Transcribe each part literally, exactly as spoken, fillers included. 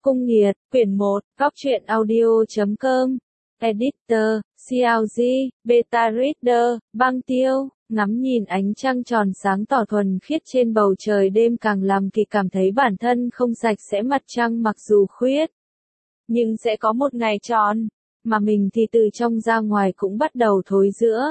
Cung Nghiệt, quyển một, góc truyện audio chấm com, Editor, xê lờ giê, Beta Reader, băng tiêu, ngắm nhìn ánh trăng tròn sáng tỏ thuần khiết trên bầu trời đêm càng làm Kỳ cảm thấy bản thân không sạch sẽ mặt trăng mặc dù khuyết. Nhưng sẽ có một ngày tròn, mà mình thì từ trong ra ngoài cũng bắt đầu thối rữa.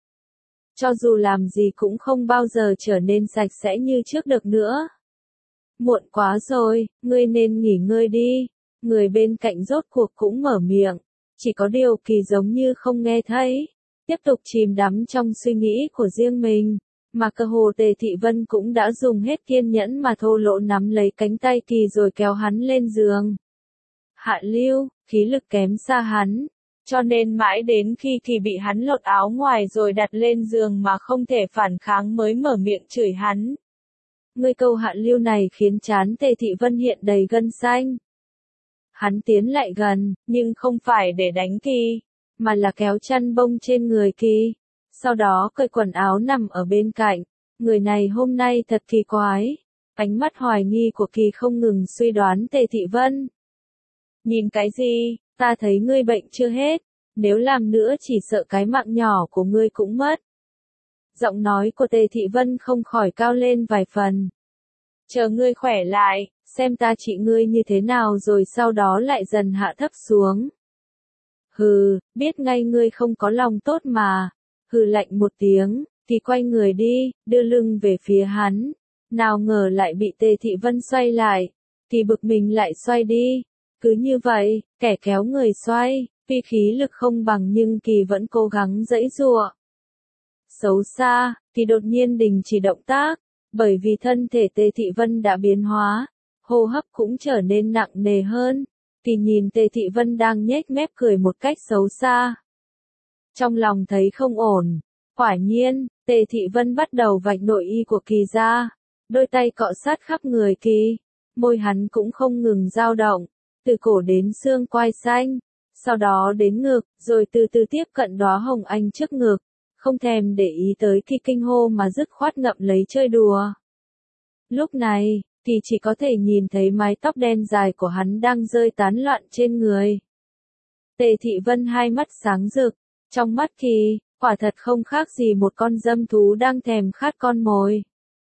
Cho dù làm gì cũng không bao giờ trở nên sạch sẽ như trước được nữa. Muộn quá rồi, ngươi nên nghỉ ngơi đi. Người bên cạnh rốt cuộc cũng mở miệng. Chỉ có điều Kỳ giống như không nghe thấy. Tiếp tục chìm đắm trong suy nghĩ của riêng mình. Mà cơ hồ Tề Thị Vân cũng đã dùng hết kiên nhẫn mà thô lỗ nắm lấy cánh tay Kỳ rồi kéo hắn lên giường. Hạ Lưu, khí lực kém xa hắn. Cho nên mãi đến khi Kỳ bị hắn lột áo ngoài rồi đặt lên giường mà không thể phản kháng mới mở miệng chửi hắn. Ngươi câu Hạ Lưu này khiến trán Tề Thị Vân hiện đầy gân xanh. Hắn tiến lại gần, nhưng không phải để đánh Kỳ, mà là kéo chăn bông trên người Kỳ. Sau đó cởi quần áo nằm ở bên cạnh. Người này hôm nay thật kỳ quái. Ánh mắt hoài nghi của Kỳ không ngừng suy đoán Tề Thị Vân. Nhìn cái gì, ta thấy ngươi bệnh chưa hết. Nếu làm nữa chỉ sợ cái mạng nhỏ của ngươi cũng mất. Giọng nói của Tề Thị Vân không khỏi cao lên vài phần. Chờ ngươi khỏe lại, xem ta trị ngươi như thế nào rồi sau đó lại dần hạ thấp xuống. Hừ, biết ngay ngươi không có lòng tốt mà. Hừ lạnh một tiếng, thì quay người đi, đưa lưng về phía hắn. Nào ngờ lại bị Tề Thị Vân xoay lại. Thì bực mình lại xoay đi. Cứ như vậy, kẻ kéo người xoay, tuy khí lực không bằng nhưng Kỳ vẫn cố gắng giãy giụa. Xấu xa, thì đột nhiên đình chỉ động tác, bởi vì thân thể Tề Thị Vân đã biến hóa, hô hấp cũng trở nên nặng nề hơn. Kỳ nhìn Tề Thị Vân đang nhếch mép cười một cách xấu xa. Trong lòng thấy không ổn, quả nhiên, Tề Thị Vân bắt đầu vạch nội y của Kỳ ra, đôi tay cọ sát khắp người Kỳ, môi hắn cũng không ngừng dao động, từ cổ đến xương quai xanh, sau đó đến ngực, rồi từ từ tiếp cận đóa hồng anh trước ngực. Không thèm để ý tới Kỳ kinh hô mà dứt khoát ngậm lấy chơi đùa. Lúc này, thì chỉ có thể nhìn thấy mái tóc đen dài của hắn đang rơi tán loạn trên người. Tề Thị Vân hai mắt sáng rực, trong mắt Kỳ, quả thật không khác gì một con dâm thú đang thèm khát con mồi.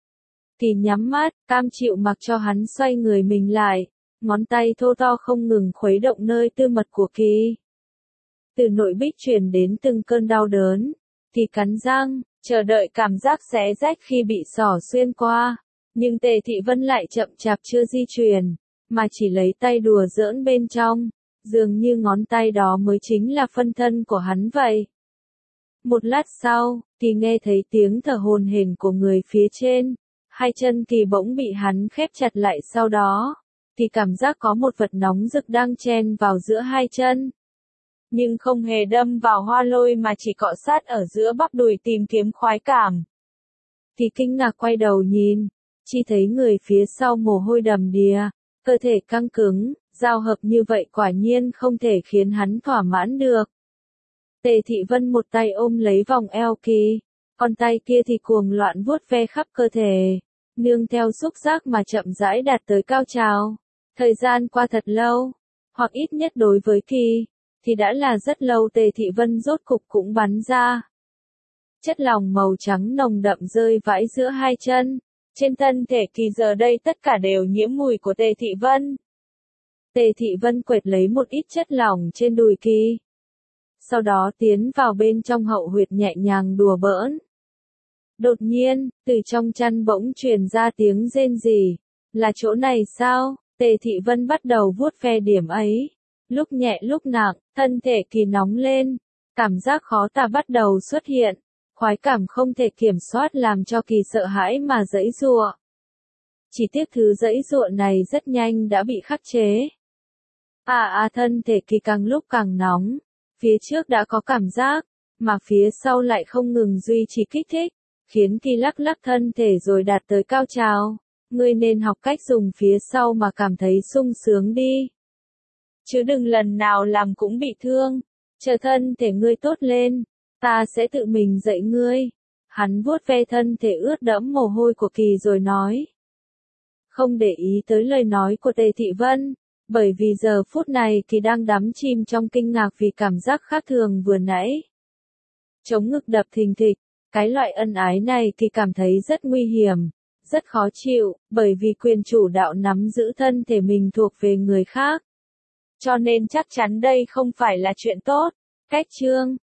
Kỳ nhắm mắt, cam chịu mặc cho hắn xoay người mình lại, ngón tay thô to không ngừng khuấy động nơi tư mật của Kỳ. Từ nội bích truyền đến từng cơn đau đớn. Thì cắn răng, chờ đợi cảm giác xé rách khi bị xỏ xuyên qua. Nhưng Tề Thị Vân lại chậm chạp chưa di chuyển, mà chỉ lấy tay đùa giỡn bên trong. Dường như ngón tay đó mới chính là phân thân của hắn vậy. Một lát sau, thì nghe thấy tiếng thở hổn hển của người phía trên. Hai chân Kỳ bỗng bị hắn khép chặt lại sau đó. Thì cảm giác có một vật nóng rực đang chen vào giữa hai chân. Nhưng không hề đâm vào hoa lôi mà chỉ cọ sát ở giữa bắp đùi tìm kiếm khoái cảm. Thì kinh ngạc quay đầu nhìn, chỉ thấy người phía sau mồ hôi đầm đìa, cơ thể căng cứng, giao hợp như vậy quả nhiên không thể khiến hắn thỏa mãn được. Tề Thị Vân một tay ôm lấy vòng eo Kỳ, còn tay kia thì cuồng loạn vuốt ve khắp cơ thể, nương theo xúc giác mà chậm rãi đạt tới cao trào. Thời gian qua thật lâu, hoặc ít nhất đối với Kỳ, thì đã là rất lâu. Tề Thị Vân rốt cục cũng bắn ra. Chất lỏng màu trắng nồng đậm rơi vãi giữa hai chân. Trên thân thể Kỳ giờ đây tất cả đều nhiễm mùi của Tề Thị Vân. Tề Thị Vân quệt lấy một ít chất lỏng trên đùi Kỳ. Sau đó tiến vào bên trong hậu huyệt nhẹ nhàng đùa bỡn. Đột nhiên, từ trong chăn bỗng truyền ra tiếng rên rỉ. Là chỗ này sao? Tề Thị Vân bắt đầu vuốt ve điểm ấy. Lúc nhẹ lúc nặng, thân thể Kỳ nóng lên, cảm giác khó tả bắt đầu xuất hiện, khoái cảm không thể kiểm soát làm cho Kỳ sợ hãi mà giãy giụa. Chỉ tiếc thứ giãy giụa này rất nhanh đã bị khắc chế. À à thân thể Kỳ càng lúc càng nóng, phía trước đã có cảm giác, mà phía sau lại không ngừng duy trì kích thích, khiến Kỳ lắc lắc thân thể rồi đạt tới cao trào. Ngươi nên học cách dùng phía sau mà cảm thấy sung sướng đi. Chứ đừng lần nào làm cũng bị thương. Chờ thân thể ngươi tốt lên, ta sẽ tự mình dạy ngươi. Hắn vuốt ve thân thể ướt đẫm mồ hôi của Kỳ rồi nói. Không để ý tới lời nói của Tề Thị Vân, Bởi vì giờ phút này Kỳ đang đắm chìm trong kinh ngạc vì cảm giác khác thường vừa nãy. Chống ngực đập thình thịch, cái loại ân ái này Kỳ cảm thấy rất nguy hiểm, rất khó chịu, bởi vì quyền chủ đạo nắm giữ thân thể mình thuộc về người khác. Cho nên chắc chắn đây không phải là chuyện tốt. Cách chương